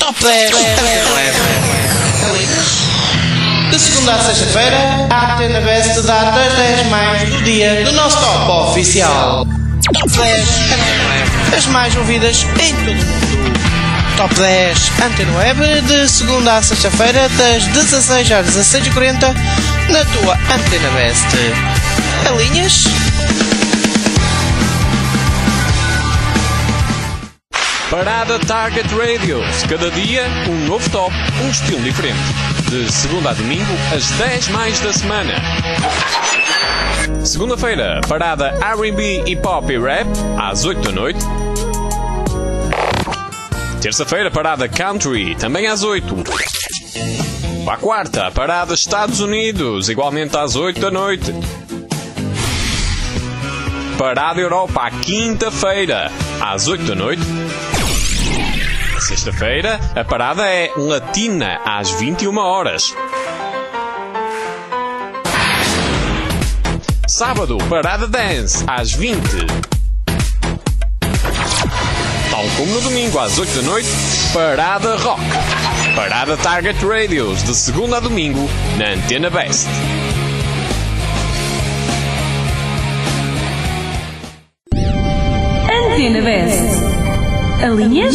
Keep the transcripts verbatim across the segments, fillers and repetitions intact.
Top dez. De segunda a sexta-feira, a Antena Best dá das dez mais do dia no nosso top oficial. Top dez. As mais ouvidas em todo o mundo. Top dez Antena Web, de segunda a sexta-feira, das dezasseis às dezasseis e quarenta, na tua Antena Best. Alinhas? Parada Target Radios. Cada dia, um novo top, um estilo diferente. De segunda a domingo, às dez mais da semana. Segunda-feira, parada R and B, Hip Hop e Rap, às oito da noite. Terça-feira, parada Country, também às oito. Para a quarta, parada Estados Unidos, igualmente às oito da noite. Parada Europa, à quinta-feira, às oito da noite. Sexta-feira, a parada é Latina, às vinte e uma horas. Sábado, parada Dance, às vinte. Tal como no domingo, às oito da noite, parada Rock. Parada Target Radios, de segunda a domingo, na Antena Best. Antena Best. Alinhas?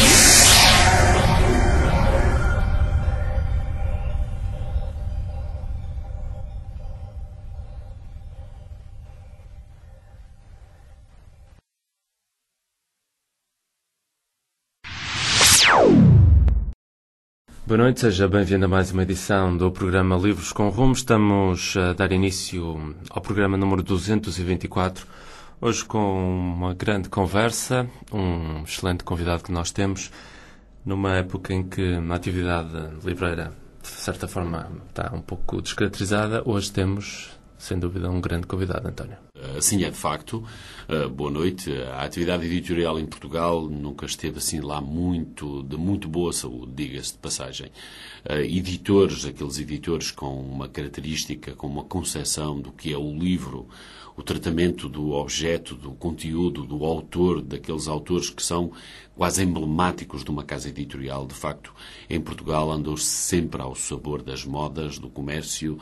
Boa noite, seja bem-vindo a mais uma edição do programa Livros com Rumo. Estamos a dar início ao programa número duzentos e vinte e quatro, hoje com uma grande conversa, um excelente convidado que nós temos, numa época em que a atividade livreira, de certa forma, está um pouco descaracterizada. Hoje temos, sem dúvida, um grande convidado, António. Assim é, de facto. Uh, boa noite. A atividade editorial em Portugal nunca esteve assim lá muito, de muito boa saúde, diga-se de passagem. Uh, editores, aqueles editores com uma característica, com uma concepção do que é o livro, o tratamento do objeto, do conteúdo, do autor, daqueles autores que são quase emblemáticos de uma casa editorial, de facto, em Portugal andou-se sempre ao sabor das modas, do comércio,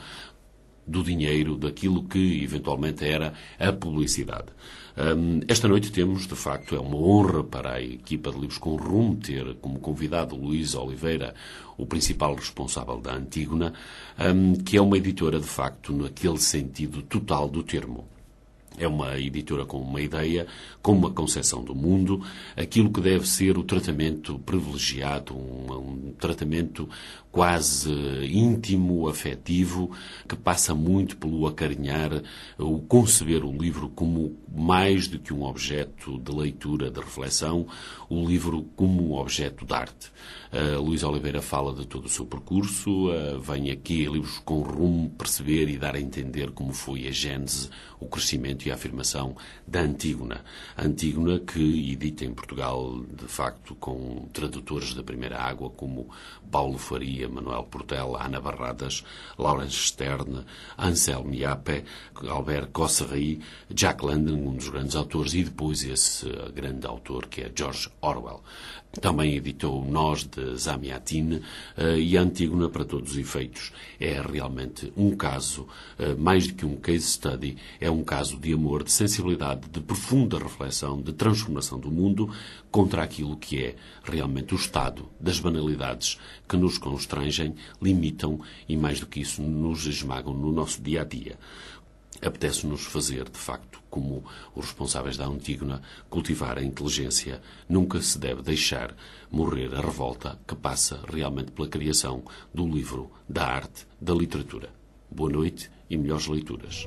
do dinheiro, daquilo que eventualmente era a publicidade. Um, esta noite temos, de facto, é uma honra para a equipa de Livros com Rumo ter como convidado Luís Oliveira, o principal responsável da Antígona, um, que é uma editora, de facto, naquele sentido total do termo. É uma editora com uma ideia, com uma concepção do mundo, aquilo que deve ser o tratamento privilegiado, um, um tratamento quase íntimo, afetivo, que passa muito pelo acarinhar, o conceber o livro como mais do que um objeto de leitura, de reflexão, o livro como um objeto de arte. Uh, Luís Oliveira fala de todo o seu percurso, uh, vem aqui a Livros com Rumo perceber e dar a entender como foi a gênese, o crescimento e a afirmação da Antígona. A Antígona que edita em Portugal, de facto, com tradutores da primeira água, como Paulo Faria, Manuel Portela, Ana Barradas, Laurence Stern, Anselmo Yape, Albert Cossarri, Jack London, um dos grandes autores, e depois esse grande autor que é George Orwell. Também editou Nós, de Zamiatin, uh, e a Antígona, para todos os efeitos, é realmente um caso, uh, mais do que um case study, é um caso de amor, de sensibilidade, de profunda reflexão, de transformação do mundo contra aquilo que é realmente o estado das banalidades que nos constrangem, limitam e, mais do que isso, nos esmagam no nosso dia-a-dia. Apetece-nos fazer, de facto, como os responsáveis da Antígona, cultivar a inteligência. Nunca se deve deixar morrer a revolta que passa realmente pela criação do livro, da arte, da literatura. Boa noite e melhores leituras.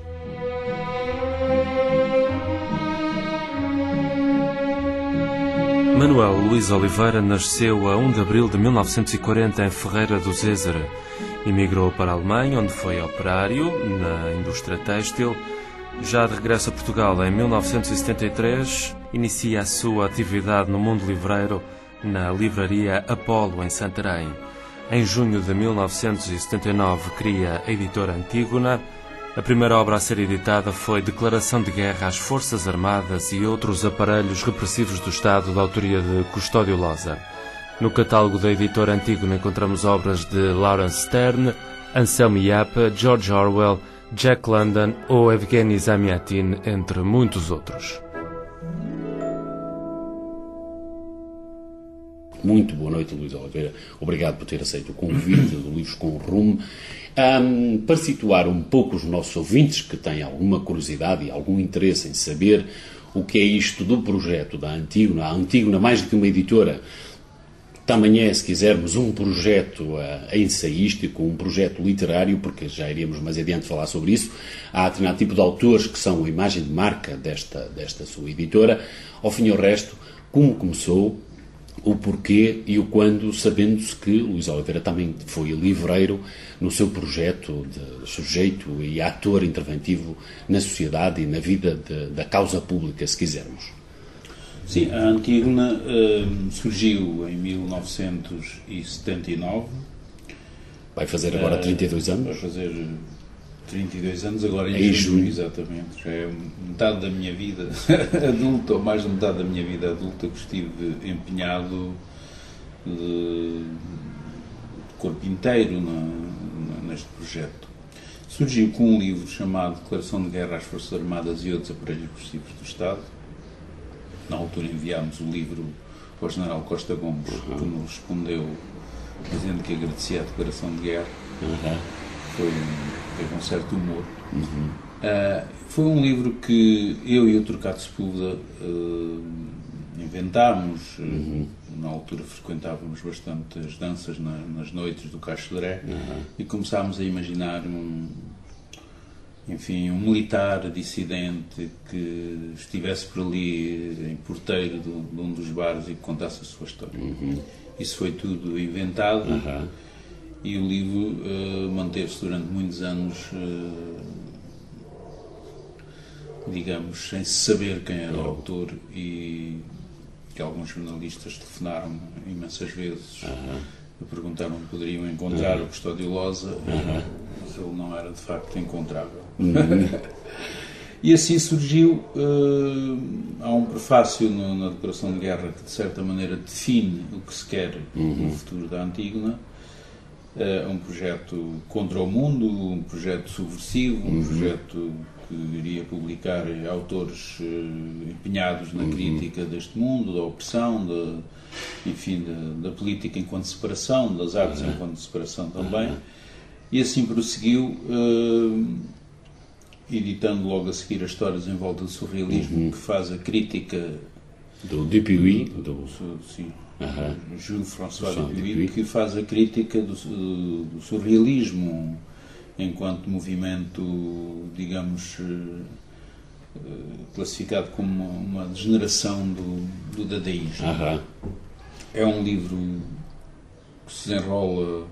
Manuel Luís Oliveira nasceu a um de abril de mil novecentos e quarenta em Ferreira do Zézere. Emigrou para a Alemanha, onde foi operário na indústria têxtil. Já de regresso a Portugal em mil novecentos e setenta e três, inicia a sua atividade no mundo livreiro na livraria Apolo, em Santarém. Em junho de mil novecentos e setenta e nove, cria a editora Antígona. A primeira obra a ser editada foi Declaração de Guerra às Forças Armadas e Outros Aparelhos Repressivos do Estado, da autoria de Custódio Loza. No catálogo da editora Antígona encontramos obras de Laurence Sterne, Anselmo Iapa, George Orwell, Jack London ou Evgeny Zamyatin, entre muitos outros. Muito boa noite, Luís Oliveira. Obrigado por ter aceito o convite do Livros com Rumo. Um, para situar um pouco os nossos ouvintes que têm alguma curiosidade e algum interesse em saber o que é isto do projeto da Antígona. A Antígona, mais do que uma editora, também é, se quisermos, um projeto uh, ensaístico, um projeto literário, porque já iríamos mais adiante falar sobre isso. Há determinado tipo de autores que são a imagem de marca desta, desta sua editora. Ao fim e ao resto, como começou, o porquê e o quando, sabendo-se que Luís Oliveira também foi livreiro no seu projeto de sujeito e ator interventivo na sociedade e na vida de, da causa pública, se quisermos. Sim, a Antígona uh, surgiu em mil novecentos e setenta e nove. Vai fazer agora trinta e dois anos? Vai fazer trinta e dois anos agora em, em junho, junho. Exatamente. Já é metade da minha vida adulta, ou mais de metade da minha vida adulta, que estive empenhado de corpo inteiro na, na, neste projeto. Surgiu com um livro chamado Declaração de Guerra às Forças Armadas e Outros Aparelhos Repressivos do Estado. Na altura enviámos o livro ao general Costa Gomes, uhum. que nos respondeu dizendo que agradecia a declaração de guerra. Uhum. Foi, teve um certo humor. Uhum. Uh, foi um livro que eu e o Turcato Sepúlveda uh, inventámos. Uhum. Uh, na altura frequentávamos bastante as danças na, nas noites do Cacho de Dré, uhum. e começámos a imaginar um, enfim, um militar dissidente que estivesse por ali em porteiro de, de um dos bares e que contasse a sua história. Uhum. Isso foi tudo inventado. Uhum. E o livro uh, manteve-se durante muitos anos, uh, digamos, sem saber quem era o autor, e que alguns jornalistas telefonaram imensas vezes, uh-huh. e perguntaram se poderiam encontrar uh-huh. o Custódio Loza, uh-huh. mas ele não era de facto encontrável. Uh-huh. E assim surgiu, uh, há um prefácio no, na Declaração de Guerra que de certa maneira define o que se quer uh-huh. no futuro da Antígona. Uh, um projeto contra o mundo, um projeto subversivo, um uhum. projeto que iria publicar autores uh, empenhados na uhum. crítica deste mundo, da opressão, da, enfim, da, da política enquanto separação, das artes uhum. enquanto separação também. Uhum. E assim prosseguiu, uh, editando logo a seguir as histórias em volta do surrealismo, uhum. que faz a crítica do Dupuy, do, do... Sim. Uhum. Jules François Dupuy, que faz a crítica do, do, do surrealismo enquanto movimento, digamos, classificado como uma, uma degeneração do, do dadaísmo. Uhum. É um livro que se desenrola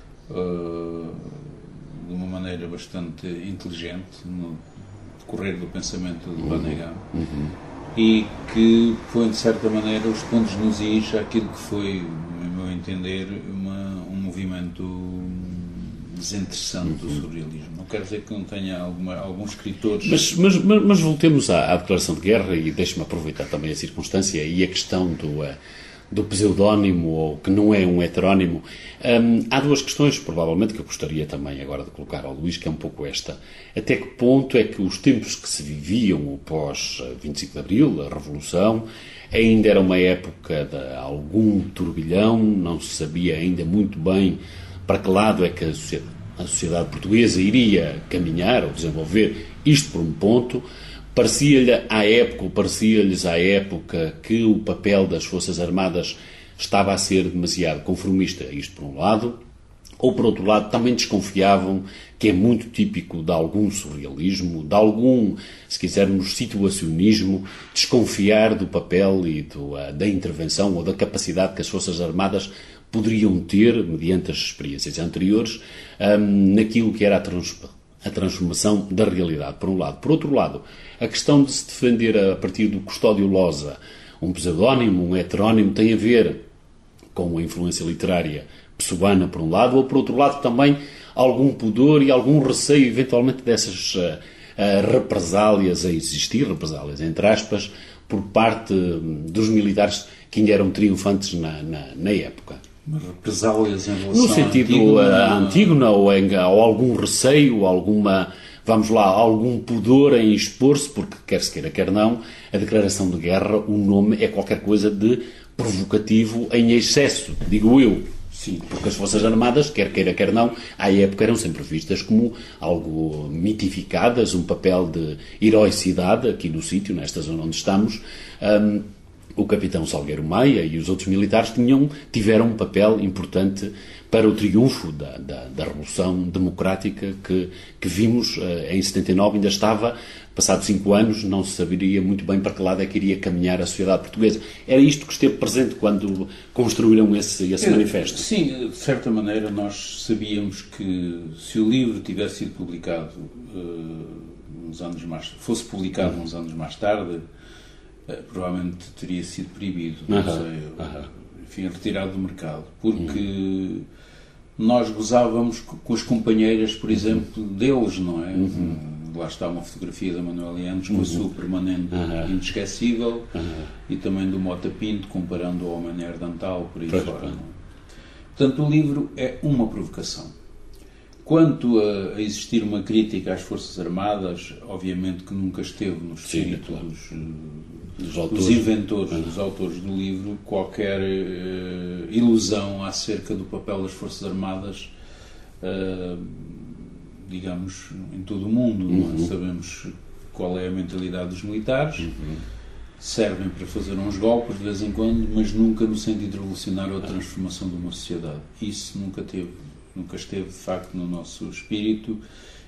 uh, de uma maneira bastante inteligente no decorrer do pensamento de Bannegan. Uhum. E que põe, de certa maneira, os pontos nos is àquilo que foi, no meu entender, uma, um movimento desinteressante uhum. do surrealismo. Não quer dizer que não tenha alguma, alguns escritores... Mas, mas, mas, mas voltemos à, à Declaração de Guerra, e deixe-me aproveitar também a circunstância e a questão do, uh, do pseudónimo, ou que não é um heterónimo. Um, há duas questões, provavelmente, que eu gostaria também agora de colocar ao Luís, que é um pouco esta. Até que ponto é que os tempos que se viviam após vinte e cinco de Abril, a Revolução, ainda era uma época de algum turbilhão, não se sabia ainda muito bem para que lado é que a sociedade, a sociedade portuguesa iria caminhar ou desenvolver, isto por um ponto. Parecia-lhe à época, parecia-lhes à época que o papel das Forças Armadas estava a ser demasiado conformista, isto por um lado, ou por outro lado também desconfiavam, que é muito típico de algum surrealismo, de algum, se quisermos, situacionismo, desconfiar do papel e do, da intervenção ou da capacidade que as Forças Armadas poderiam ter, mediante as experiências anteriores, um, naquilo que era a, trans, a transformação da realidade, por um lado. Por outro lado, a questão de se defender a partir do Custódio Loza, um pseudónimo, um heterónimo, tem a ver com a influência literária pessoana, por um lado, ou por outro lado também algum pudor e algum receio, eventualmente, dessas uh, uh, represálias a existir, represálias entre aspas, por parte dos militares que ainda eram triunfantes na, na, na época. Mas represálias em relação no sentido a Antígona, ou, em, ou algum receio, alguma, vamos lá, algum pudor em expor-se, porque quer se queira, quer não, a declaração de guerra, o nome é qualquer coisa de provocativo em excesso, digo eu. Sim, porque as Forças Armadas, quer queira, quer não, à época eram sempre vistas como algo mitificadas, um papel de heroicidade aqui no sítio, nesta zona onde estamos. Um, o capitão Salgueiro Maia e os outros militares tinham, tiveram um papel importante para o triunfo da, da, da Revolução Democrática que, que vimos uh, em setenta e nove, ainda estava, passados cinco anos, não se saberia muito bem para que lado é que iria caminhar a sociedade portuguesa. Era isto que esteve presente quando construíram esse, esse manifesto? Sim, de certa maneira nós sabíamos que se o livro tivesse sido publicado uh, uns anos mais, fosse publicado uhum. uns anos mais tarde, uh, provavelmente teria sido proibido, não uhum. sei, uhum. enfim, retirado do mercado, porque uhum. nós gozávamos com as companheiras, por exemplo, uhum. deles, não é? Uhum. Lá está uma fotografia da Manuela Yanes com uhum. a sua permanente uhum. inesquecível uhum. e também do Mota Pinto, comparando ao homem neandertal, por aí pois fora. Não? Portanto, o livro é uma provocação. Quanto a, a existir uma crítica às Forças Armadas, obviamente que nunca esteve no espírito Sim, claro. dos, dos, autores. dos inventores, uhum. dos autores do livro, qualquer uh, ilusão acerca do papel das Forças Armadas, uh, digamos, em todo o mundo. Uhum. Não é? Sabemos qual é a mentalidade dos militares, uhum. servem para fazer uns golpes de vez em quando, mas nunca no sentido de revolucionar ou transformação de uma sociedade. Isso nunca teve, nunca esteve de facto no nosso espírito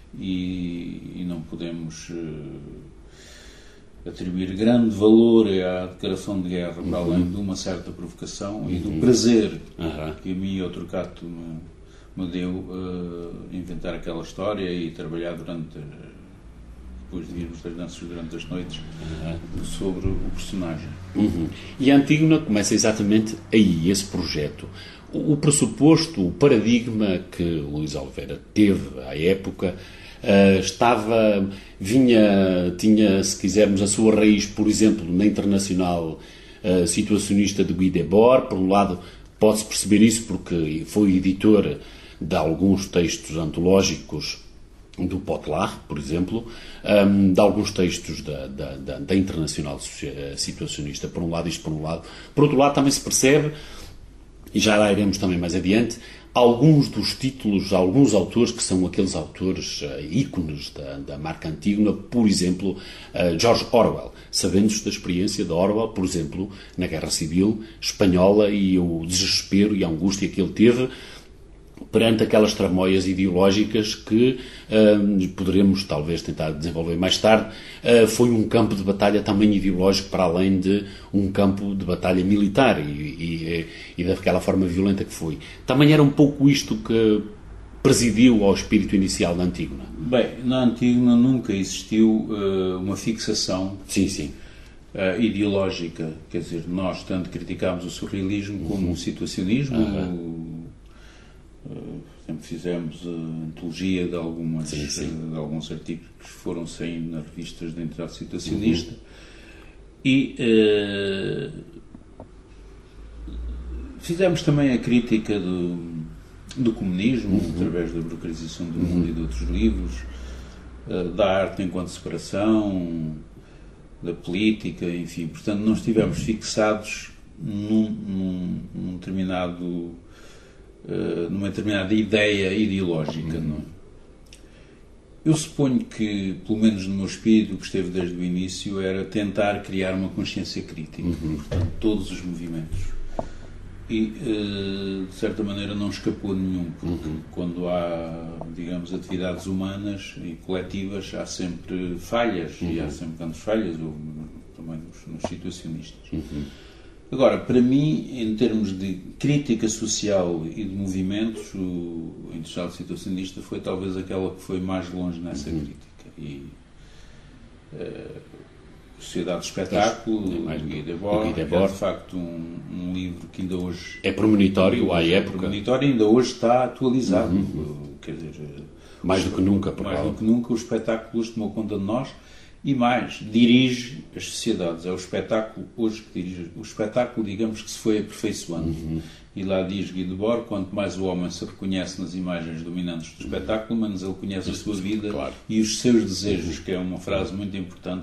e, e não podemos uh, atribuir grande valor à declaração de guerra, uhum. para além de uma certa provocação uhum. e do prazer uhum. que a mim e outro Cato me me deu uh, inventar aquela história e trabalhar durante, depois de virmos das danças durante as noites, uhum. sobre o personagem. Uhum. E a Antígona começa exatamente aí, esse projeto. O, o pressuposto, o paradigma que Luís Oliveira teve à época, uh, estava, vinha, tinha, se quisermos, a sua raiz, por exemplo, na internacional uh, situacionista de Guy Debord. Por um lado, pode-se perceber isso porque foi editor de alguns textos antológicos do Potelar, por exemplo, um, de alguns textos da, da, da, da Internacional Situacionista, por um lado, isto por um lado. Por outro lado, também se percebe, e já lá iremos também mais adiante, alguns dos títulos, alguns autores que são aqueles autores uh, ícones da, da marca Antígona, por exemplo, uh, George Orwell, sabendo-se da experiência de Orwell, por exemplo, na Guerra Civil Espanhola e o desespero e a angústia que ele teve perante aquelas tramóias ideológicas que uh, poderemos talvez tentar desenvolver mais tarde. Uh, foi um campo de batalha também ideológico para além de um campo de batalha militar e, e, e daquela forma violenta que foi. Também era um pouco isto que presidiu ao espírito inicial da Antígona. Bem, na Antígona nunca existiu uh, uma fixação sim, sim. Uh, ideológica, quer dizer, nós tanto criticámos o surrealismo como uhum. o situacionismo, uhum. Uh, sempre fizemos a antologia de, algumas, sim, sim. de alguns artigos que foram saindo nas revistas da entidade situacionista uhum. e uh, fizemos também a crítica do, do comunismo uhum. através da burocratização do uhum. mundo e de outros livros, uh, da arte enquanto separação, da política, enfim, portanto não estivemos fixados num, num, num determinado Uh, numa determinada ideia ideológica. Uhum. Não é? Eu suponho que, pelo menos no meu espírito, o que esteve desde o início era tentar criar uma consciência crítica, uhum. portanto, todos os movimentos. E, uh, de certa maneira, não escapou nenhum, porque uhum. quando há, digamos, atividades humanas e coletivas, há sempre falhas, uhum. e há sempre grandes falhas, ou também nos, nos situacionistas. Uhum. Agora, para mim, em termos de crítica social e de movimentos, o Internacional Situacionista foi talvez aquela que foi mais longe nessa uhum. crítica. E uh, Sociedade do Espetáculo, é do Guy Debord, é de facto um, um livro que ainda hoje... É premonitório à época. É premonitório e ainda hoje está atualizado. Uhum. Quer dizer, mais do que nunca, por Mais do que nunca, o espetáculo tomou conta de nós e mais, dirige as sociedades. É o espetáculo hoje que dirige. O espetáculo, digamos, que se foi aperfeiçoando. Uhum. E lá diz Guy Debord, quanto mais o homem se reconhece nas imagens dominantes do espetáculo, menos ele conhece a sua vida, claro, e os seus desejos, que é uma frase muito importante.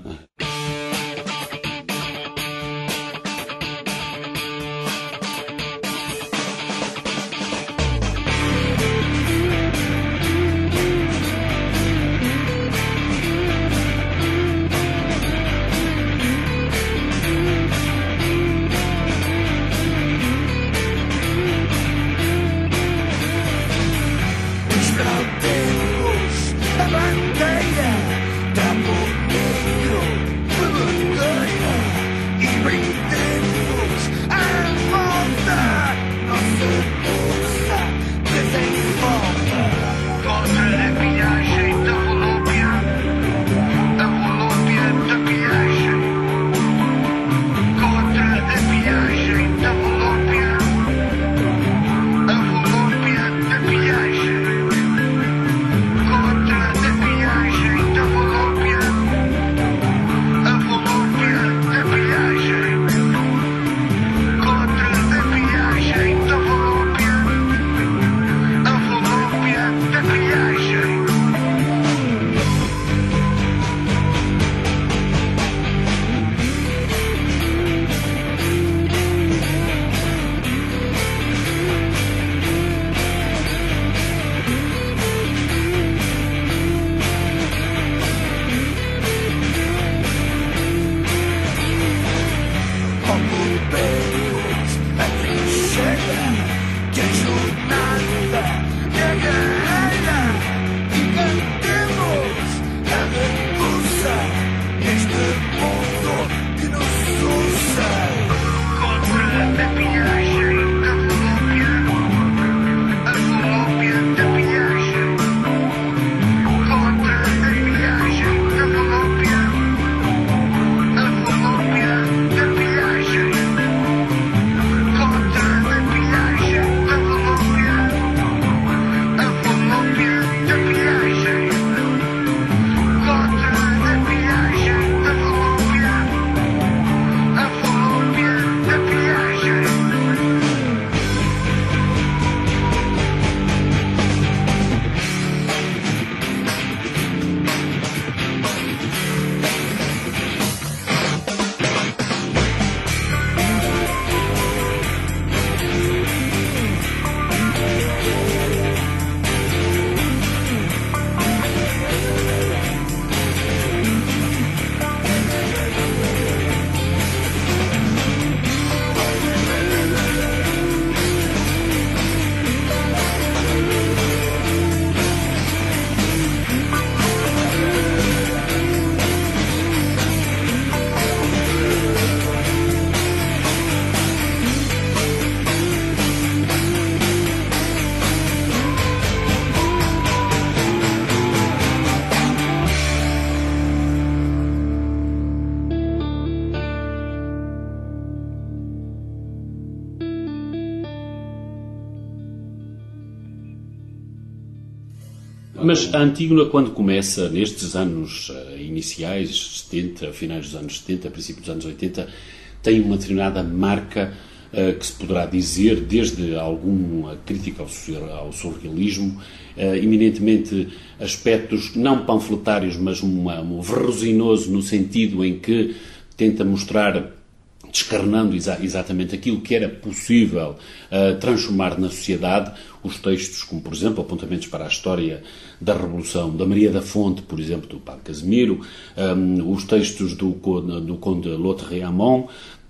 Mas a Antígona, quando começa, nestes anos uh, iniciais, setenta, finais dos anos setenta, princípios dos anos oitenta, tem uma determinada marca uh, que se poderá dizer, desde alguma crítica ao, ao surrealismo, uh, eminentemente aspectos não panfletários, mas uma, um verrosinoso no sentido em que tenta mostrar, descarnando exa exatamente aquilo que era possível uh, transformar na sociedade. Os textos, como por exemplo Apontamentos para a História da Revolução, da Maria da Fonte, por exemplo, do Padre Casimiro, um, os textos do, do Conde Lautréamont,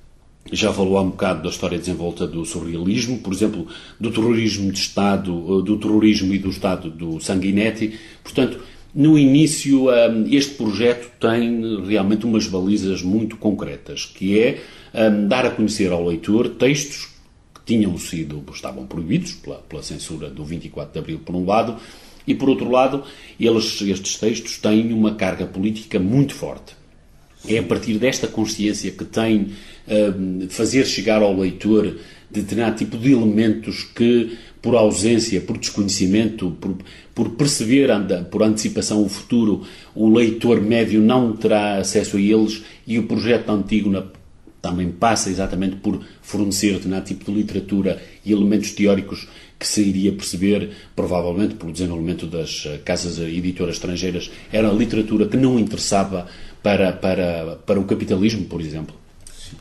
já falou há um bocado da história desenvolta do surrealismo, por exemplo, do terrorismo de Estado, do terrorismo e do Estado do Sanguinetti. Portanto, no início, este projeto tem realmente umas balizas muito concretas, que é dar a conhecer ao leitor textos que tinham sido, estavam proibidos pela, pela censura do vinte e quatro de abril, por um lado, e por outro lado, eles, estes textos têm uma carga política muito forte. É a partir desta consciência que tem uh, fazer chegar ao leitor de determinado tipo de elementos que, por ausência, por desconhecimento, por, por perceber por antecipação o futuro, o leitor médio não terá acesso a eles, e o projeto da Antígona também passa exatamente por fornecer determinado tipo de literatura e elementos teóricos que se iria perceber, provavelmente, pelo desenvolvimento das casas editoras estrangeiras. Era literatura que não interessava para, para, para o capitalismo, por exemplo. Sim.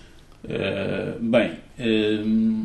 Uh, bem, uh,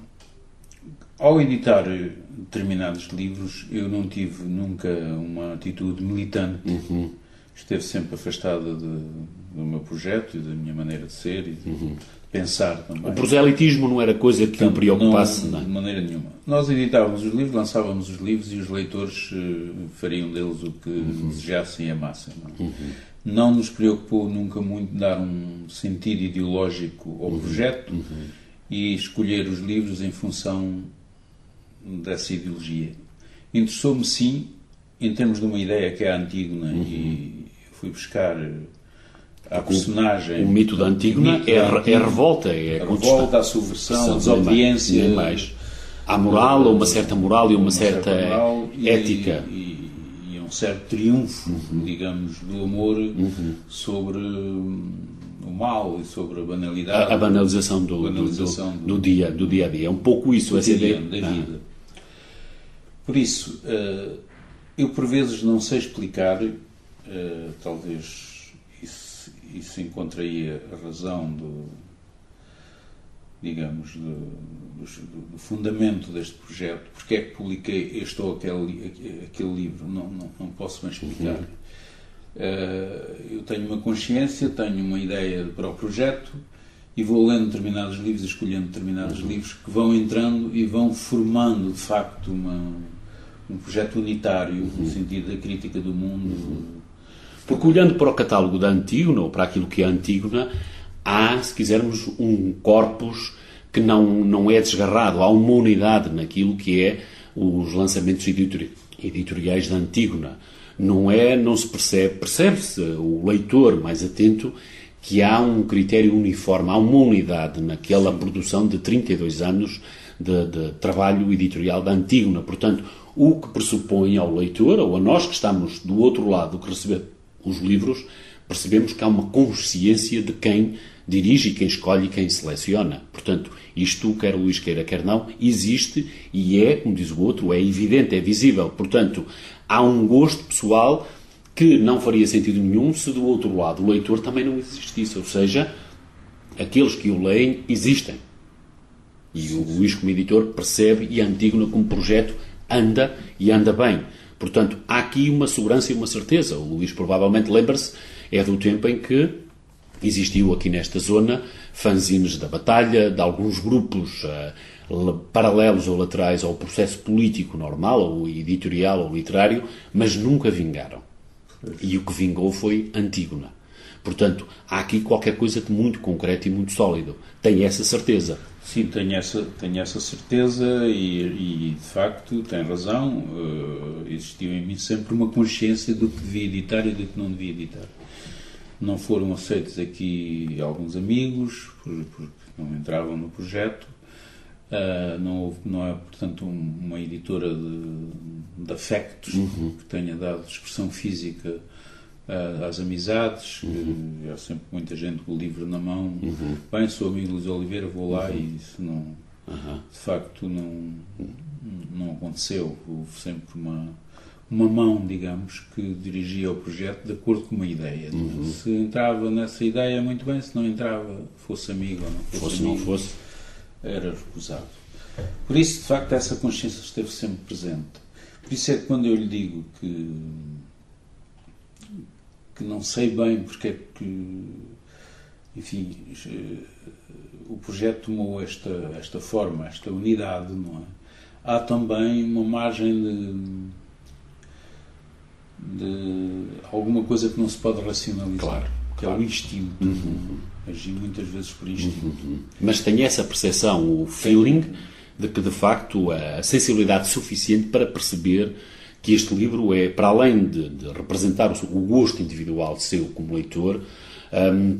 ao editar determinados livros, eu não tive nunca uma atitude militante. Uhum. Esteve sempre afastada de, do meu projeto e da minha maneira de ser e de uhum. pensar também. O proselitismo não era coisa que o preocupasse, não, não é? De maneira nenhuma. Nós editávamos os livros, lançávamos os livros e os leitores uh, fariam deles o que uhum. desejassem e amassem. Não, é? Uhum. Não nos preocupou nunca muito dar um sentido ideológico ao uhum. projeto uhum. e escolher os livros em função dessa ideologia. Interessou-me, sim, em termos de uma ideia que é a Antígona, uhum. e fui buscar a personagem... O mito da Antígona é, é a revolta, é a, a revolta, a subversão, a desobediência... Nem mais. Há moral, ou uma certa moral e uma, uma certa, certa moral, ética. E, e, e um certo triunfo, uhum. digamos, do amor uhum. sobre o mal e sobre a banalidade. A, a banalização, do, banalização do, do, do, dia, do dia a dia. É um pouco isso, essa ideia. Da vida. Ah. Por isso, eu por vezes não sei explicar, talvez isso, isso encontre aí a razão do, digamos, do, do, do fundamento deste projeto. Porque é que publiquei este ou aquele, aquele livro? Não, não, não posso bem explicar. Uhum. Eu tenho uma consciência, tenho uma ideia para o projeto e vou lendo determinados livros e escolhendo determinados uhum. livros que vão entrando e vão formando, de facto, uma, um projeto unitário, uhum. no sentido da crítica do mundo. Uhum. Porque olhando para o catálogo da Antígona, ou para aquilo que é a Antígona, há, se quisermos, um corpus que não, não é desgarrado. Há uma unidade naquilo que é os lançamentos editori- editoriais da Antígona. Não é, não se percebe, percebe-se, o leitor mais atento, que há um critério uniforme, há uma unidade naquela produção de trinta e dois anos de, de trabalho editorial da Antígona. Portanto, o que pressupõe ao leitor, ou a nós que estamos do outro lado, que recebemos os livros, percebemos que há uma consciência de quem dirige, quem escolhe e quem seleciona. Portanto, isto, quer o Luís queira, quer não, existe e é, como diz o outro, é evidente, é visível. Portanto, há um gosto pessoal que não faria sentido nenhum se do outro lado o leitor também não existisse. Ou seja, aqueles que o leem existem. E o Luís, como editor, percebe, e a Antígona, como projeto, anda e anda bem. Portanto, há aqui uma segurança e uma certeza. O Luís provavelmente lembra-se, é do tempo em que existiu aqui nesta zona fanzines da batalha, de alguns grupos uh, paralelos ou laterais ao processo político normal, ou editorial ou literário, mas nunca vingaram. E o que vingou foi Antígona. Portanto, há aqui qualquer coisa de muito concreto e muito sólido. Tenho essa certeza. Sim, tenho essa, tenho essa certeza e, e, de facto, tem razão. Uh, existiu em mim sempre uma consciência do que devia editar e do que não devia editar. Não foram aceitos aqui alguns amigos, porque não entravam no projeto. Uh, não, houve, não é, portanto, um, uma editora de, de afectos uhum. que tenha dado expressão física uh, às amizades. Uhum. Que, há sempre muita gente com o livro na mão. Uhum. Bem, sou amigo de Luís Oliveira, vou lá, uhum. e isso não, uhum. de facto não, não aconteceu. Houve sempre uma, uma mão, digamos, que dirigia o projeto de acordo com uma ideia. Uhum. Se entrava nessa ideia, muito bem; se não entrava, fosse amigo ou não fosse, fosse amigo, não fosse, era recusado. Por isso, de facto, essa consciência esteve sempre presente. Por isso é que quando eu lhe digo que, que não sei bem porque é que, enfim, o projeto tomou esta, esta forma, esta unidade, não é? Há também uma margem de, de alguma coisa que não se pode racionalizar. Claro. Que é o instinto. Uhum. Agir muitas vezes por instinto. Uhum. Mas tem essa percepção, o feeling, de que de facto a sensibilidade suficiente para perceber que este livro é, para além de, de representar o, o gosto individual seu como leitor, um,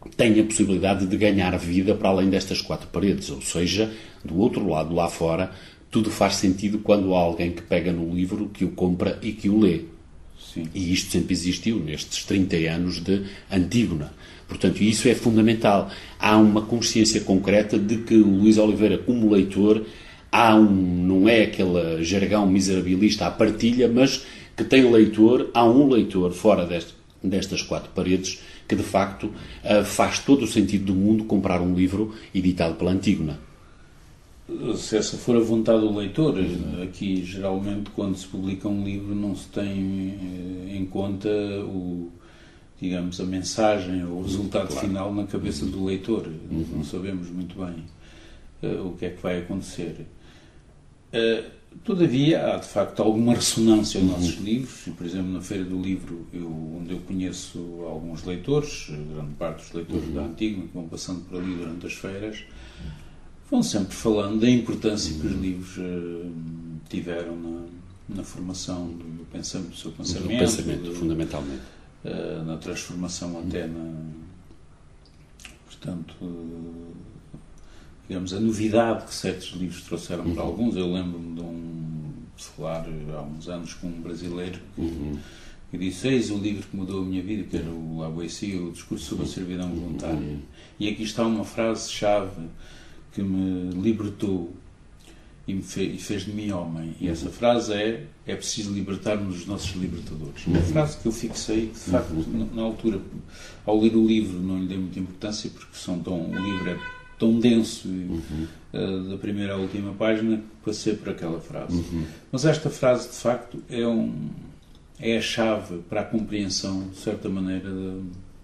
tem a possibilidade de ganhar vida para além destas quatro paredes, ou seja, do outro lado, lá fora, tudo faz sentido quando há alguém que pega no livro, que o compra e que o lê. Sim. E isto sempre existiu nestes trinta anos de Antígona. Portanto, isso é fundamental. Há uma consciência concreta de que o Luís Oliveira, como leitor, há um, não é aquele jargão miserabilista à partilha, mas que tem leitor, há um leitor fora deste, destas quatro paredes que, de facto, faz todo o sentido do mundo comprar um livro editado pela Antígona. Se essa for a vontade do leitor, aqui, geralmente, quando se publica um livro, não se tem em conta o... digamos, a mensagem ou o resultado claro. final na cabeça do leitor. Uhum. Não sabemos muito bem uh, o que é que vai acontecer. Uh, todavia, há de facto alguma ressonância aos uhum. nossos livros. Por exemplo, na Feira do Livro, eu, onde eu conheço alguns leitores, grande parte dos leitores uhum. da Antígona, que vão passando por ali durante as feiras, vão sempre falando da importância uhum. que os livros uh, tiveram na, na formação do, pensamento, do seu pensamento. Do pensamento, de, fundamentalmente. Na transformação até na, portanto, digamos, a novidade que certos livros trouxeram uhum. para alguns. Eu lembro-me de, um, de falar há uns anos com um brasileiro que, uhum. que disse: eis o livro que mudou a minha vida, que era o La Boétie, o Discurso sobre a Servidão Voluntária. Uhum. E aqui está uma frase-chave que me libertou e, me fez, e fez de mim homem. E essa frase é: é preciso libertar-nos dos nossos libertadores. Uma frase que eu fixei, que de facto, na, na altura, ao ler o livro, não lhe dei muita importância, porque são tão, o livro é tão denso, uhum. uh, da primeira à última página, que passei por aquela frase. Uhum. Mas esta frase, de facto, é, um, é a chave para a compreensão, de certa maneira, de,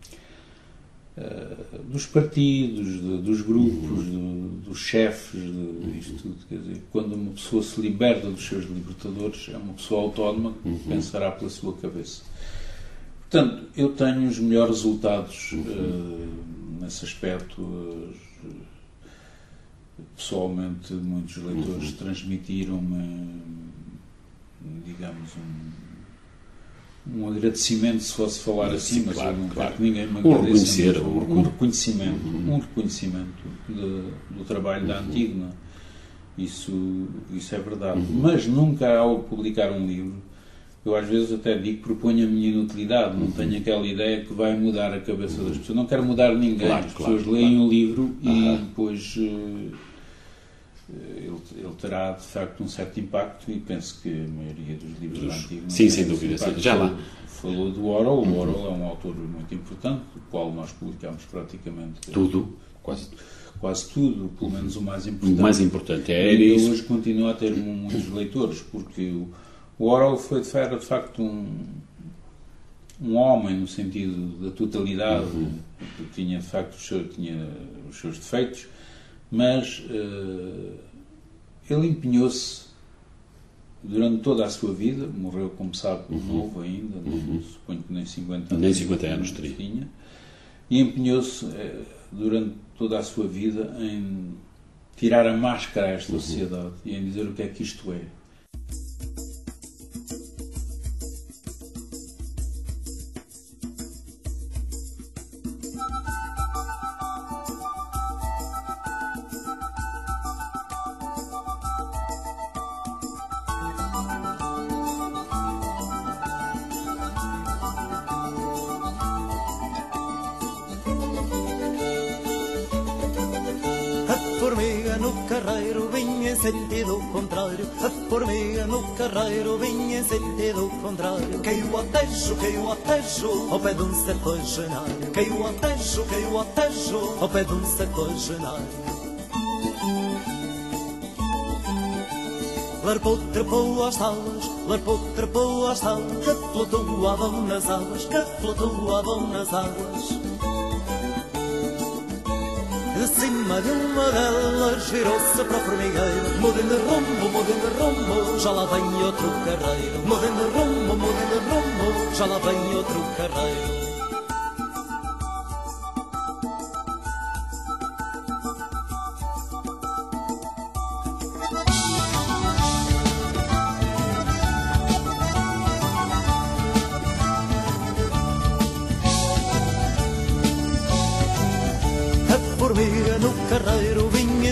Uh, dos partidos, de, dos grupos, de, dos chefes, de, isto tudo. Quer dizer, quando uma pessoa se liberta dos seus libertadores, é uma pessoa autónoma que uhum. pensará pela sua cabeça. Portanto, eu tenho os melhores resultados uhum. uh, nesse aspecto. Uh, pessoalmente, muitos leitores uhum. transmitiram-me, digamos, um um agradecimento, se fosse falar assim, mas claro, eu não quero claro. que ninguém me agradeça. Um, um reconhecimento, uhum. um reconhecimento de, do trabalho uhum. da Antígona. Isso, isso é verdade. Uhum. Mas nunca, ao publicar um livro, eu às vezes até digo que proponho a minha inutilidade, não uhum. tenho aquela ideia que vai mudar a cabeça uhum. das pessoas. Não quero mudar ninguém. Claro, As pessoas claro, leem claro. o livro e uhum. depois... Uh, Ele, ele terá, de facto, um certo impacto, e penso que a maioria dos livros da Antígona... Sim, sem dúvida. Sim. Já lá. Falou do Orwell. O Orwell é um autor muito importante, do qual nós publicamos praticamente... Tudo? Quase Quase tudo, pelo menos o mais importante. O mais importante é e isso. hoje continua a ter muitos leitores, porque o, o Orwell foi, era, de facto, um, um homem, no sentido da totalidade, uhum. que tinha, de facto, os seus, tinha os seus defeitos, mas uh, ele empenhou-se durante toda a sua vida, morreu, como sabe, uhum. novo ainda, uhum. não, suponho que nem cinquenta anos, nem cinquenta anos teria. tinha, e empenhou-se uh, durante toda a sua vida em tirar a máscara a esta uhum. sociedade e em dizer o que é que isto é. Carreiro vinha em sentido contrário, a formiga no carreiro vinha em sentido contrário. Caiu ao tejo, caiu ao tejo, ao pé de um septuagenário. Caiu ao tejo, caiu ao tejo, ao pé de um septuagenário. Larpou, trepou às talas, larpou, trepou às talas, que flutuavam nas águas, que flutuavam nas águas. De cima de uma delas virou-se para o formigueiro. Mudem de rumo, mudem de rumo, já lá vem outro carreiro. Mudem de rumo, mudem de rumo, já lá vem outro carreiro.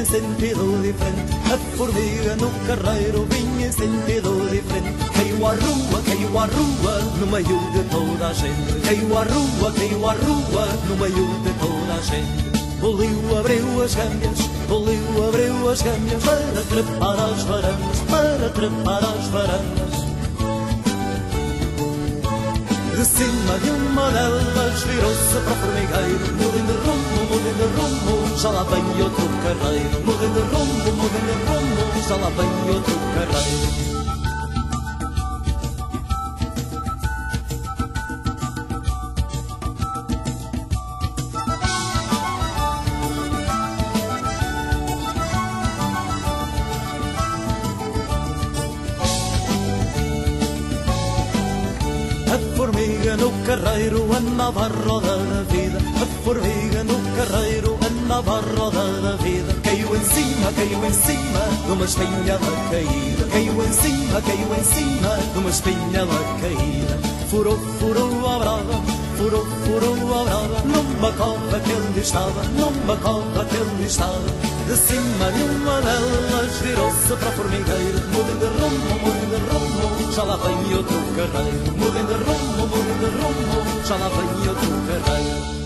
sentido diferente. A formiga no carreiro vinha em sentido diferente. Caiu à rua, caiu à rua, no meio de toda a gente. Caiu à rua, caiu à rua, no meio de toda a gente. O liu abriu as gâmbias, o liu abriu as gâmbias para trepar às varandas, para trepar às varandas. De cima de uma delas virou-se para o formigueiro. Mudem de rumo, mudem de rumo, já lá vem outro carreiro. Mudem de rumo, mudem de rumo, já lá vem outro carreiro. No carreiro andava a roda da vida. A formiga no carreiro andava a roda da vida. Caiu em cima, caiu em cima de uma espinhela caída. Caiu em cima, caiu em cima de uma espinhela caída. Furou, furou a brava, furou, furou a brava. Numa cova que ele estava, numa cova que ele estava. De cima de uma delas virou-se para o formigueiro. Mudem de rumo, mudem de rumo, já lá vem outro carreiro. Mudem de rumo, mudem de rumo, já lá vem outro carreiro.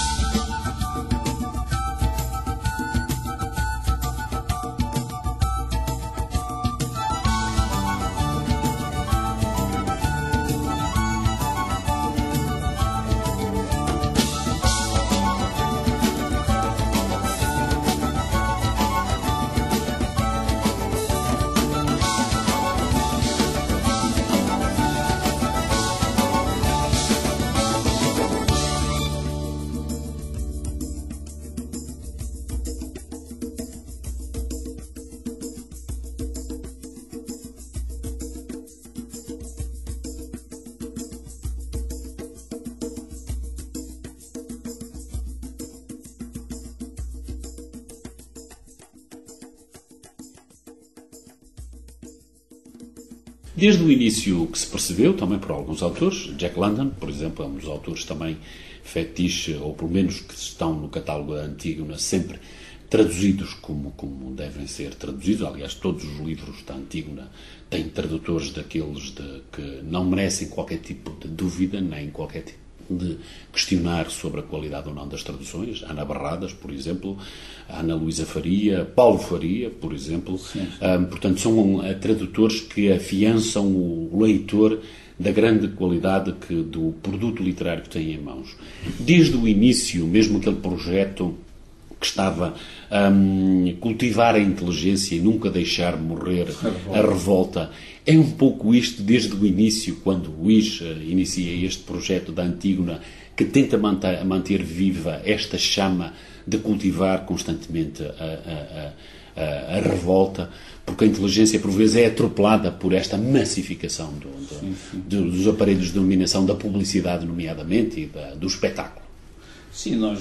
Desde o início que se percebeu, também por alguns autores, Jack London, por exemplo, é um dos autores também fetiche, ou pelo menos que estão no catálogo da Antígona, sempre traduzidos como, como devem ser traduzidos. Aliás, todos os livros da Antígona têm tradutores daqueles de, que não merecem qualquer tipo de dúvida, nem qualquer tipo de questionar sobre a qualidade ou não das traduções. Ana Barradas, por exemplo, Ana Luísa Faria, Paulo Faria, por exemplo. Sim, sim. Um, portanto, são uh, tradutores que afiançam o leitor da grande qualidade que, do produto literário que tem em mãos. Desde o início, mesmo aquele projeto que estava a um, cultivar a inteligência e nunca deixar morrer a revolta, é um pouco isto desde o início, quando Luís uh, inicia este projeto da Antígona, que tenta manter, manter viva esta chama de cultivar constantemente a, a, a, a revolta, porque a inteligência por vezes é atropelada por esta massificação do, do, sim, sim. dos aparelhos de dominação da publicidade, nomeadamente, e da, do espetáculo. Sim, nós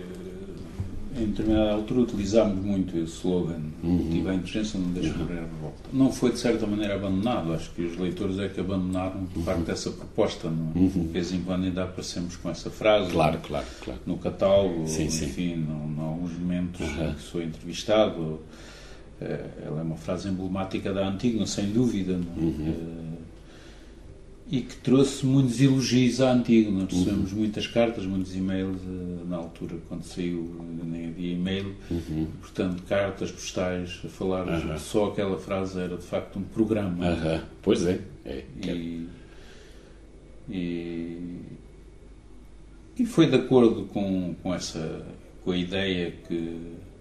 em determinada altura utilizámos muito esse slogan, uhum. cultiva a inteligência, não deixa morrer a revolta. Não foi de certa maneira abandonado, acho que os leitores é que abandonaram de facto uhum. essa proposta. Não? Uhum. De vez em quando ainda aparecemos com essa frase claro, no, claro, claro. no catálogo, sim, enfim, em alguns momentos uhum. em que sou entrevistado. Ela é uma frase emblemática da Antígona, sem dúvida, não? Uhum. E que trouxe muitos elogios à Antígona. Recebemos uhum. muitas cartas, muitos e-mails na altura, quando saiu, nem havia e-mail, uhum. portanto, cartas postais a falar, uhum. só aquela frase era de facto um programa. Uhum. Pois é. é. E, e, e foi de acordo com, com essa com a ideia que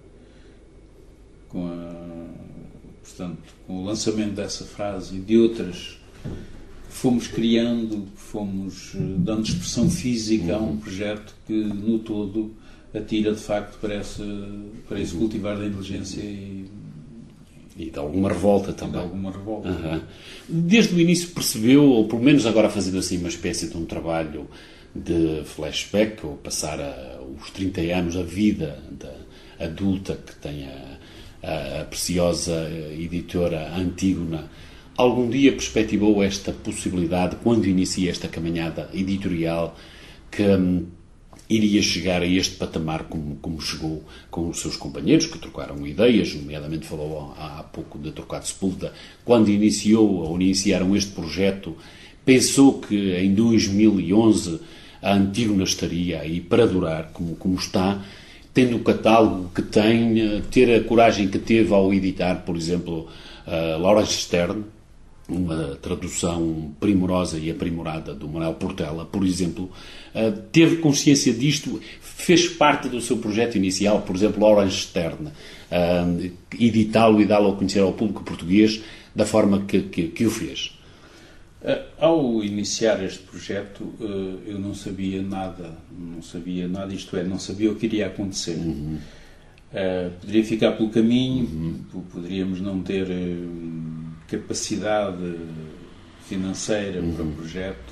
com, a, portanto, com o lançamento dessa frase e de outras fomos criando, fomos dando expressão física a um projeto que, no todo, atira, de facto, para esse, para esse cultivar da inteligência e, e de alguma revolta também. De alguma revolta. Uhum. Desde o início percebeu, ou pelo menos agora fazendo assim uma espécie de um trabalho de flashback, ou passar a, os trinta anos, a vida da adulta que tem a, a, a preciosa editora Antígona, algum dia perspectivou esta possibilidade, quando inicia esta caminhada editorial, que hum, iria chegar a este patamar como, como chegou com os seus companheiros, que trocaram ideias, nomeadamente falou há, há pouco de trocar de Sepúlveda. Quando iniciou, ou iniciaram este projeto, pensou que em dois mil e onze a Antígona estaria aí para durar, como, como está, tendo o catálogo que tem, ter a coragem que teve ao editar, por exemplo, uh, Laurence Sterne, uma tradução primorosa e aprimorada do Manuel Portela, por exemplo, uh, teve consciência disto, fez parte do seu projeto inicial, por exemplo, Laurence Sterne, uh, editá-lo e dá-lo a conhecer ao público português da forma que, que, que o fez. Ao iniciar este projeto, eu não sabia nada, não sabia nada, isto é, não sabia o que iria acontecer. Uhum. Poderia ficar pelo caminho, uhum. poderíamos não ter capacidade financeira uhum. para o projeto.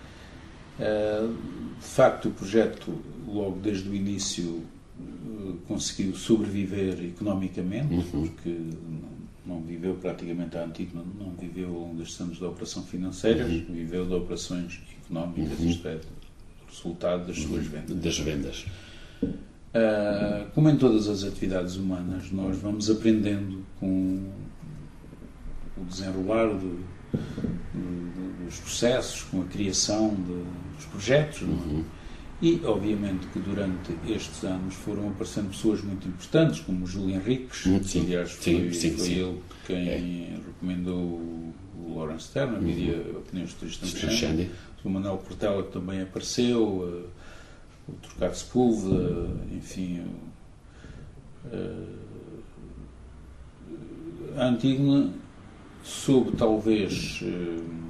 De facto, o projeto, logo desde o início, conseguiu sobreviver economicamente, uhum. porque não viveu praticamente a Antígona, não viveu ao longo destes anos de operações financeiras, uhum. viveu de operações económicas, uhum. isto é, resultado das uhum. suas vendas. Das vendas. Uh, como em todas as atividades humanas, nós vamos aprendendo com o desenrolar de, de, dos processos, com a criação de, dos projetos, uhum. não é? E, obviamente, que durante estes anos foram aparecendo pessoas muito importantes, como o Júlio Henriques, que, aliás, foi, sim, sim, foi sim. ele quem é. recomendou o Laurence Sterne, a mídia uhum. Opiniões de Tristan, o Manuel Portela, que também apareceu, uh, o Trocado Sepúlveda, enfim. Uh, a Antígona soube, talvez, uh,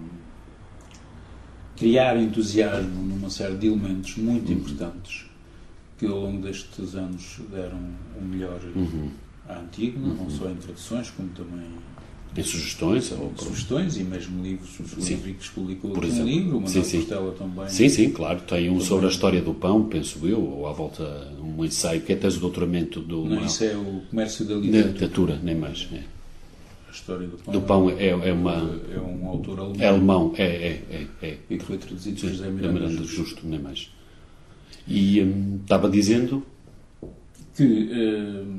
criar entusiasmo numa série de elementos muito uhum. importantes que ao longo destes anos deram o melhor uhum. à Antígona, uhum. não só em traduções, como também em sugestões, ou sugestões e mesmo livros. O Henriques publicou por um livro, o Manuel Portela também. Sim, sim, claro. Tem um também. Sobre a história do pão, penso eu, ou à volta, um ensaio, que é a tese de doutoramento do... Não, isso é o comércio da literatura. literatura, nem mais. É. A história do pão, do pão é, é, uma, é um autor alemão. É alemão, é, é, é, é. E que foi traduzido por José Miranda, Miranda Miranda Justo, nem mais. E hum, estava dizendo que hum,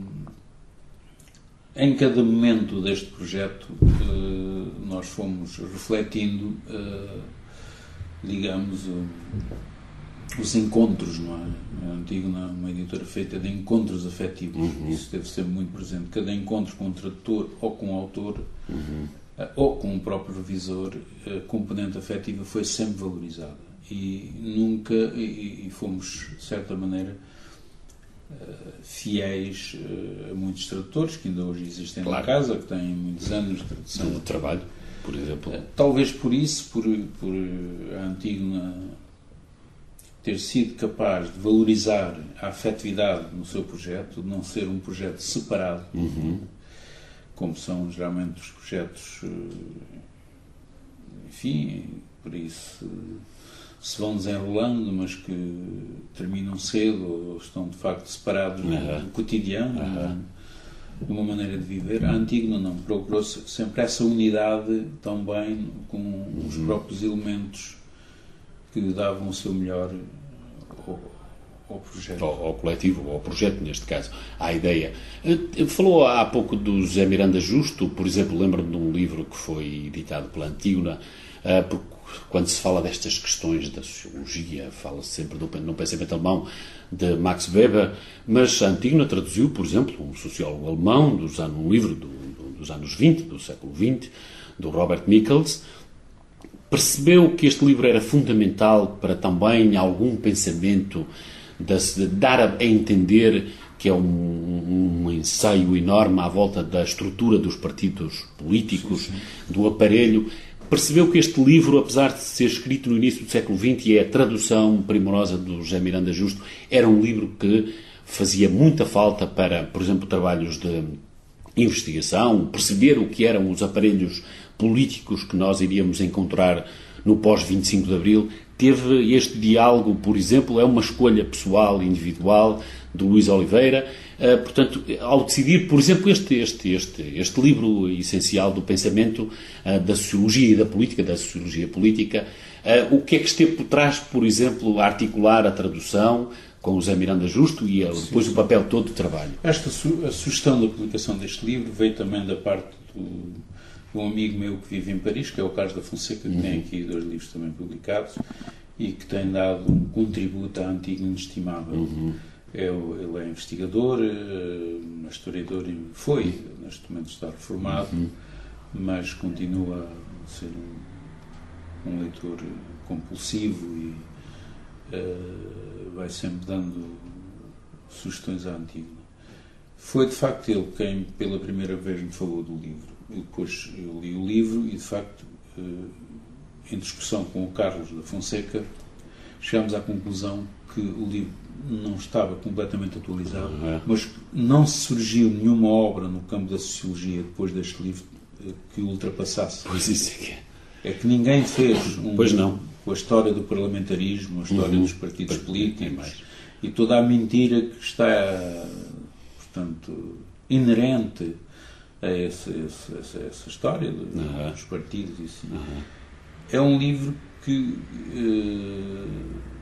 em cada momento deste projeto hum, nós fomos refletindo, hum, digamos, hum, os encontros, não é? A Antígona é uma editora feita de encontros afetivos. Uhum. Isso deve ser muito presente. Cada encontro com o tradutor ou com o autor uhum. ou com o próprio revisor, a componente afetiva foi sempre valorizada. E nunca, e, e fomos, de certa maneira, fiéis a muitos tradutores que ainda hoje existem claro. Na casa, que têm muitos anos de tradução. De trabalho, por exemplo. Talvez por isso, por, por a Antígona ter sido capaz de valorizar a afetividade no seu projeto, de não ser um projeto separado, uhum. como são geralmente os projetos, enfim, por isso se vão desenrolando, mas que terminam cedo ou estão de facto separados uhum. do cotidiano, uhum. de uma maneira de viver. A Antígona não, procurou sempre essa unidade também com uhum. os próprios elementos que davam o seu melhor ao, ao projeto. Ao, ao coletivo, ou ao projeto, neste caso. À ideia. Falou há pouco do José Miranda Justo, por exemplo, lembro-me de um livro que foi editado pela Antígona, porque quando se fala destas questões da sociologia, fala-se sempre do, no pensamento alemão de Max Weber, mas a Antígona traduziu, por exemplo, um sociólogo alemão, dos anos, um livro do, do, dos anos vinte, do século vinte, do Robert Michels. Percebeu que este livro era fundamental para também algum pensamento de, de dar a, a entender que é um, um ensaio enorme à volta da estrutura dos partidos políticos, sim, sim. do aparelho. Percebeu que este livro, apesar de ser escrito no início do século vinte e é a tradução primorosa do José Miranda Justo, era um livro que fazia muita falta para, por exemplo, trabalhos de investigação, perceber o que eram os aparelhos políticos que nós iríamos encontrar no pós vinte e cinco de Abril. Teve este diálogo, por exemplo, é uma escolha pessoal, individual, de Luís Oliveira. Uh, portanto, ao decidir, por exemplo, este, este, este, este livro essencial do pensamento uh, da sociologia e da política, da sociologia política, uh, o que é que esteve por trás, por exemplo, a articular a tradução, com o Zé Miranda Justo e depois sim, o papel todo de trabalho. Esta su a sugestão da publicação deste livro veio também da parte do, de um amigo meu que vive em Paris, que é o Carlos da Fonseca, que uhum. tem aqui dois livros também publicados e que tem dado um contributo à antiga inestimável. Uhum. É, ele é investigador, é historiador, foi, neste momento está reformado, uhum. mas continua a ser um, um leitor compulsivo e uh, vai sempre dando sugestões à antiga. Foi de facto ele quem pela primeira vez me falou do livro. E depois eu li o livro e de facto, uh, em discussão com o Carlos da Fonseca, chegámos à conclusão que o livro não estava completamente atualizado, uhum. mas não surgiu nenhuma obra no campo da sociologia depois deste livro que o ultrapassasse. Pois isso é que é. É que ninguém fez um, pois não. a história do parlamentarismo, a história uhum. dos partidos políticos e toda a mentira que está, portanto, inerente a esse, esse, essa, essa história do, uhum. dos partidos. E assim. Uhum. É um livro que uh,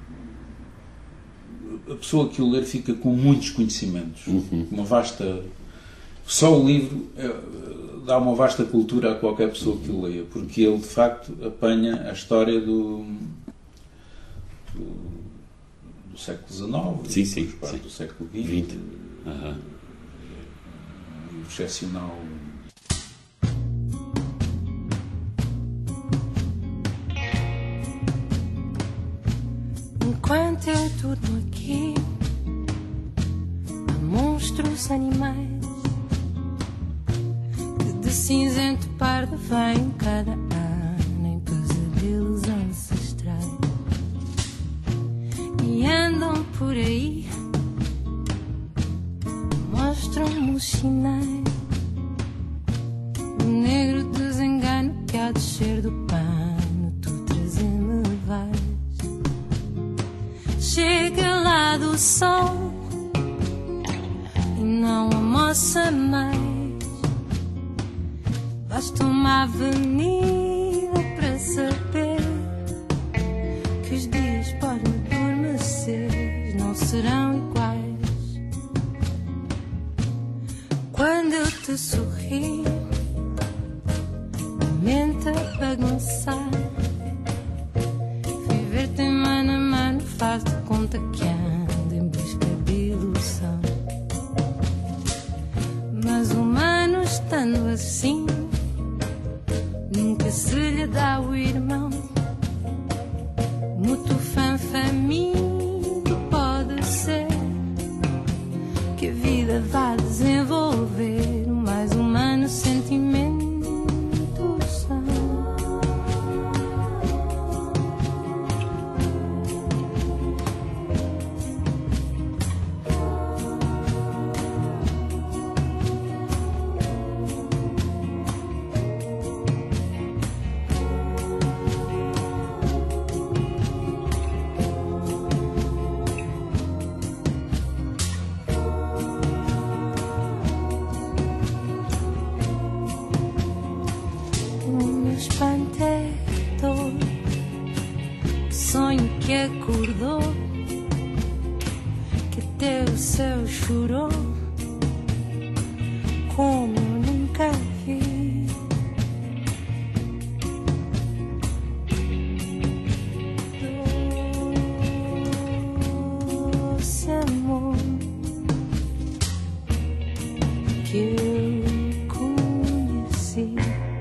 a pessoa que o ler fica com muitos conhecimentos, uhum. uma vasta... Só o livro é, dá uma vasta cultura a qualquer pessoa que o leia, porque ele, de facto, apanha a história do, do, do século dezenove, sim, sim, sim. do século vinte, vinte. Uhum. Um excepcional... Enquanto eu durmo aqui, há monstros animais que de cinzento pardo vêm cada ano em pesadelos ancestrais e andam por aí, mostram-me os sinais do negro desengano que há de ser do pano, tu trazes-me vais. Chega lá do sol e não almoça mais. Basta uma avenida para saber que os dias podem adormecer, não serão iguais. Quando eu te sorri, a mente a bagunçar, viver-te mano a mano faz de conta que anda em busca de ilusão. Mas o humano estando assim, nunca se lhe dá o irmão. Mútuo fã faminto pode ser que a vida vá desenvolver o mais humano sentimento. Sonho que acordou, que até o céu chorou, como eu nunca vi. Doce amor que eu conheci.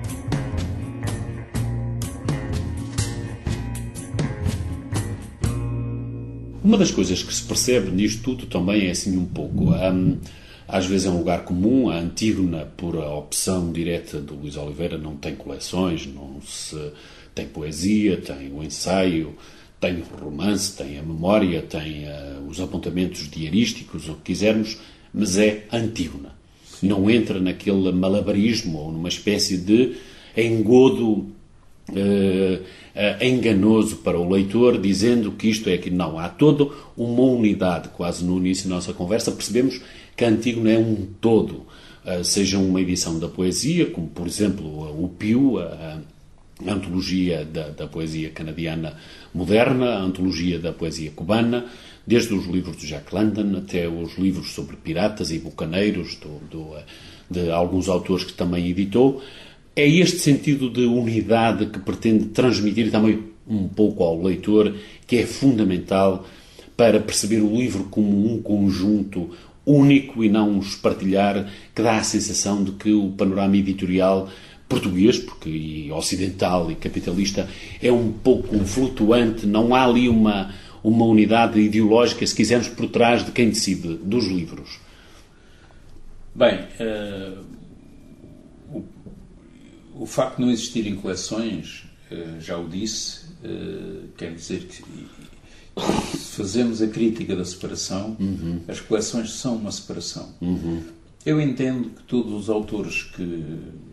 Uma das coisas que se percebe nisto tudo também é assim um pouco, um, às vezes é um lugar comum, a Antígona, por a opção direta do Luís Oliveira, não tem coleções, não se tem poesia, tem o ensaio, tem o romance, tem a memória, tem uh, os apontamentos diarísticos, o que quisermos, mas é Antígona. Não entra naquele malabarismo ou numa espécie de engodo Uh, uh, enganoso para o leitor, dizendo que isto é aquilo. Não, há toda uma unidade. Quase no início da nossa conversa percebemos que a Antígona é um todo, uh, seja uma edição da poesia, como por exemplo o Pio, a, a antologia da, da poesia canadiana moderna, a antologia da poesia cubana, desde os livros de Jack London até os livros sobre piratas e bucaneiros do, do, de alguns autores que também editou. É este sentido de unidade que pretende transmitir também um pouco ao leitor, que é fundamental para perceber o livro como um conjunto único e não um espartilhar que dá a sensação de que o panorama editorial português, porque e ocidental e capitalista, é um pouco flutuante, não há ali uma, uma unidade ideológica, se quisermos, por trás de quem decide dos livros. Bem, uh, o, o facto de não existirem coleções, uh, já o disse, uh, quer dizer que se fazemos a crítica da separação, uhum. as coleções são uma separação. Uhum. Eu entendo que todos os autores que,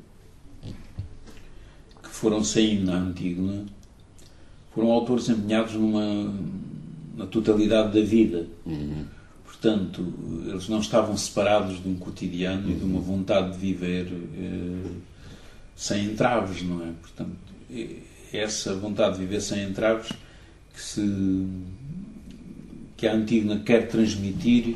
que foram saindo na Antígona foram autores empenhados numa, na totalidade da vida. Uhum. Portanto, eles não estavam separados de um cotidiano uhum. e de uma vontade de viver eh, sem entraves, não é? Portanto, essa vontade de viver sem entraves que, se, que a Antígona quer transmitir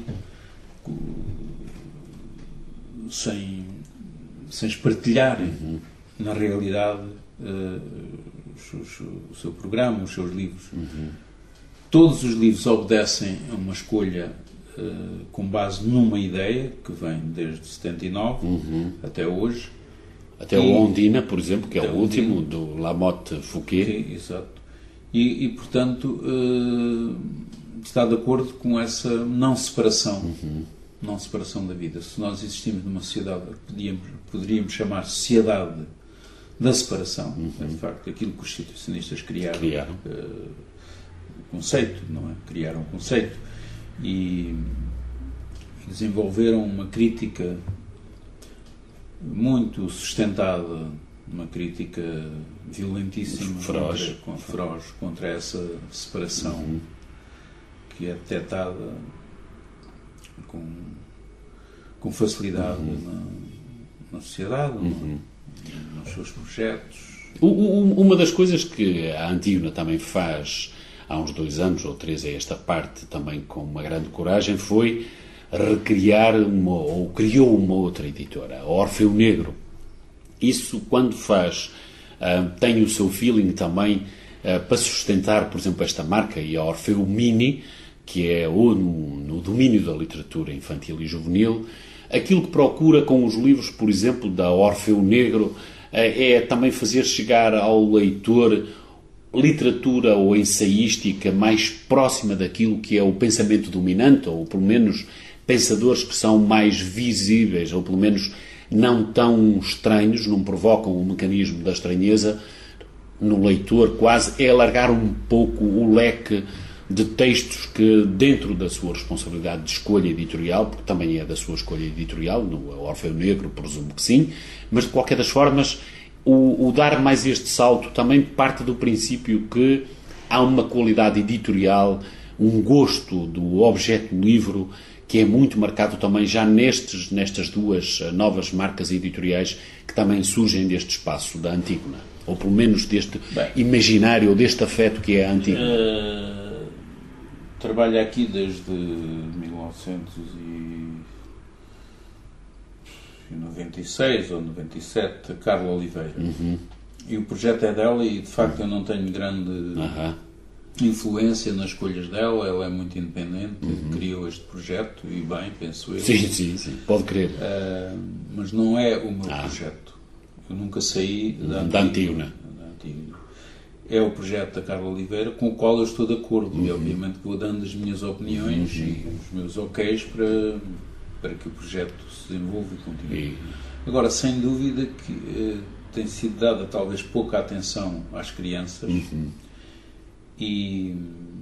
sem, sem espartilhar uhum. na realidade uh, os, o seu programa, os seus livros. Uhum. Todos os livros obedecem a uma escolha uh, com base numa ideia que vem desde setenta e nove uhum. até hoje. Até e, o Ondina, por exemplo, que é o último, Ondina, do Lamotte Fouquet. Que, exato. E, e portanto, uh, está de acordo com essa não separação, uhum. não separação da vida. Se nós existimos numa sociedade que podíamos, poderíamos chamar sociedade da separação, uhum. é de facto aquilo que os situacionistas criaram, criaram. Uh, conceito, não é? Criaram um conceito e, e desenvolveram uma crítica muito sustentada, uma crítica violentíssima, feroz contra, contra, feroz, contra essa separação uhum. que é detectada com, com facilidade uhum. na, na sociedade, uhum. no, nos seus projetos. O, o, uma das coisas que a Antígona também faz há uns dois anos ou três, é esta parte também com uma grande coragem, foi recriar uma, ou criou uma outra editora, a Orfeu Negro. Isso, quando faz, uh, tem o seu feeling também uh, para sustentar, por exemplo, esta marca, e a Orfeu Mini, que é o, no, no domínio da literatura infantil e juvenil. Aquilo que procura com os livros, por exemplo, da Orfeu Negro, uh, é também fazer chegar ao leitor literatura ou ensaística mais próxima daquilo que é o pensamento dominante, ou pelo menos pensadores que são mais visíveis, ou pelo menos não tão estranhos, não provocam o mecanismo da estranheza no leitor, quase é alargar um pouco o leque de textos que, dentro da sua responsabilidade de escolha editorial, porque também é da sua escolha editorial, no Orfeu Negro presumo que sim, mas de qualquer das formas o, o dar mais este salto também parte do princípio que há uma qualidade editorial, um gosto do objeto livro que é muito marcado também já nestes, nestas duas novas marcas editoriais que também surgem deste espaço da Antígona, ou pelo menos deste Bem, imaginário, ou deste afeto que é a Antígona. Uh, trabalho aqui desde mil novecentos e noventa e seis ou noventa e sete, a Carla Oliveira. Uhum. E o projeto é dela e, de facto, eu não tenho grande... Uhum. influência nas escolhas dela, ela é muito independente, uhum. criou este projeto e bem, penso eu. Sim, sim, sim, pode crer. Uh, mas não é o meu ah. projeto. Eu nunca saí da Antígona. Antígona. É o projeto da Carla Oliveira com o qual eu estou de acordo uhum. e obviamente vou dando as minhas opiniões uhum. e os meus ok's para, para que o projeto se desenvolva e continue. Uhum. Agora, sem dúvida que uh, tem sido dada talvez pouca atenção às crianças. Uhum. E,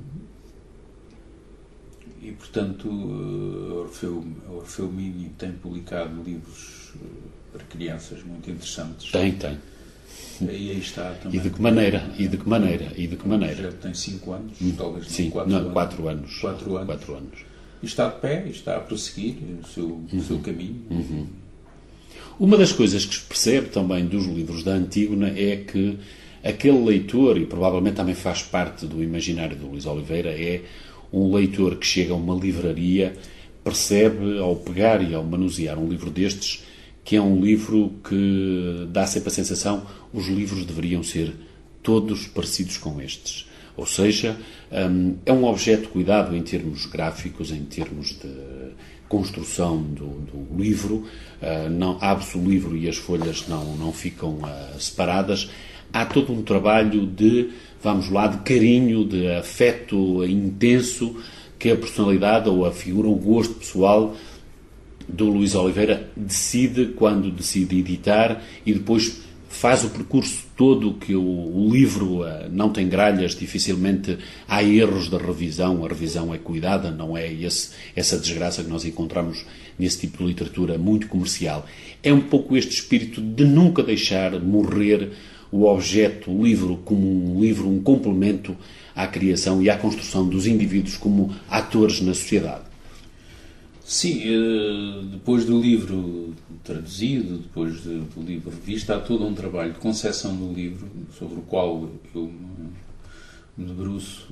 e, portanto, a Orfeu, a Orfeu Mini tem publicado livros para crianças muito interessantes. Tem, tem. E aí está também. E de que maneira? E de que maneira? E de que maneira? Já tem cinco anos, hum, talvez sim, quatro, não, anos, quatro anos. Quatro anos. Quatro anos. E está de pé, e está a prosseguir o seu, uhum. o seu caminho. Uhum. Uma das coisas que se percebe também dos livros da Antígona é que aquele leitor, e provavelmente também faz parte do imaginário do Luís Oliveira, é um leitor que chega a uma livraria percebe, ao pegar e ao manusear um livro destes, que é um livro que dá sempre a sensação os livros deveriam ser todos parecidos com estes. Ou seja, é um objeto cuidado em termos gráficos, em termos de construção do, do livro. Não, abre-se o livro e as folhas não, não ficam separadas. Há todo um trabalho de, vamos lá, de carinho, de afeto intenso que a personalidade ou a figura, o gosto pessoal do Luís Oliveira decide quando decide editar e depois faz o percurso todo que o, o livro uh, não tem gralhas, dificilmente há erros da revisão, a revisão é cuidada, não é esse, essa desgraça que nós encontramos nesse tipo de literatura muito comercial. É um pouco este espírito de nunca deixar morrer o objeto, o livro, como um livro, um complemento à criação e à construção dos indivíduos como atores na sociedade. Sim, depois do livro traduzido, depois do livro revisto, há todo um trabalho de concepção do livro, sobre o qual eu me debruço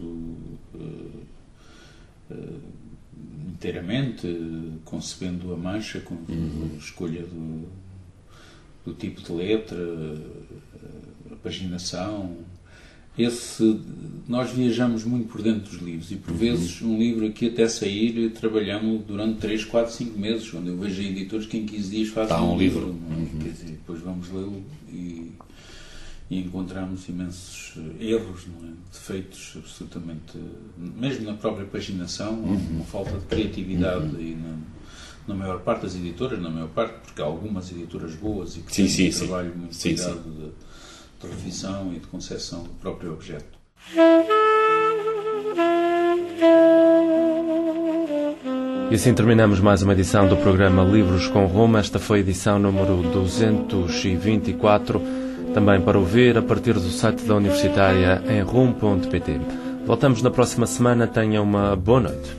inteiramente, concebendo a mancha, com a escolha do, do tipo de letra, a paginação. Esse, nós viajamos muito por dentro dos livros e por vezes um livro aqui até sair trabalhamos durante três, quatro, cinco meses, quando eu vejo editores que em quinze dias fazem um, um livro, livro uhum. Quer dizer, depois vamos lê-lo e, e encontramos imensos erros, não é? Defeitos absolutamente, mesmo na própria paginação, uhum. uma falta de criatividade uhum. e na, na maior parte das editoras, na maior parte, porque há algumas editoras boas e que sim, têm sim, um trabalho muito sim, cuidado sim. de de revisão e de concepção do próprio objeto. E assim terminamos mais uma edição do programa Livros com Rumo. Esta foi a edição número duzentos e vinte e quatro, também para ouvir a partir do site da Universitária em rumo ponto pt. Voltamos na próxima semana. Tenha uma boa noite.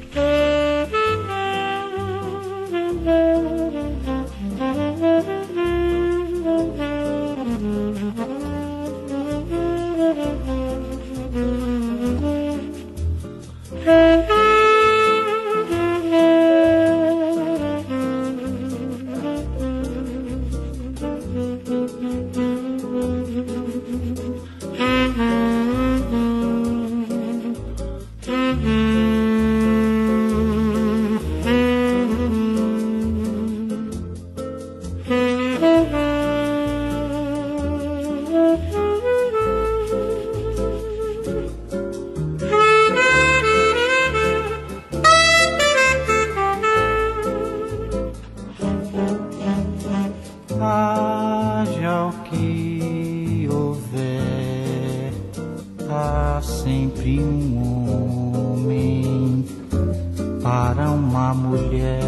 Haja o que houver, há sempre um homem para uma mulher,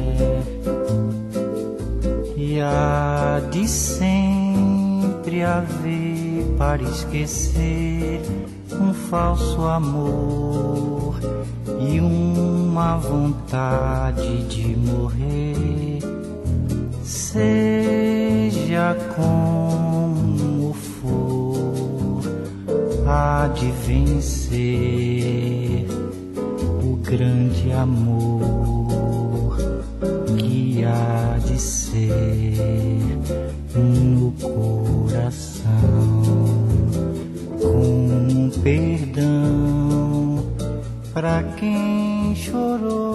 e há de sempre haver para esquecer um falso amor e uma vontade de morrer. Seja como for, há de vencer o grande amor que há de ser no coração, com perdão pra quem chorou.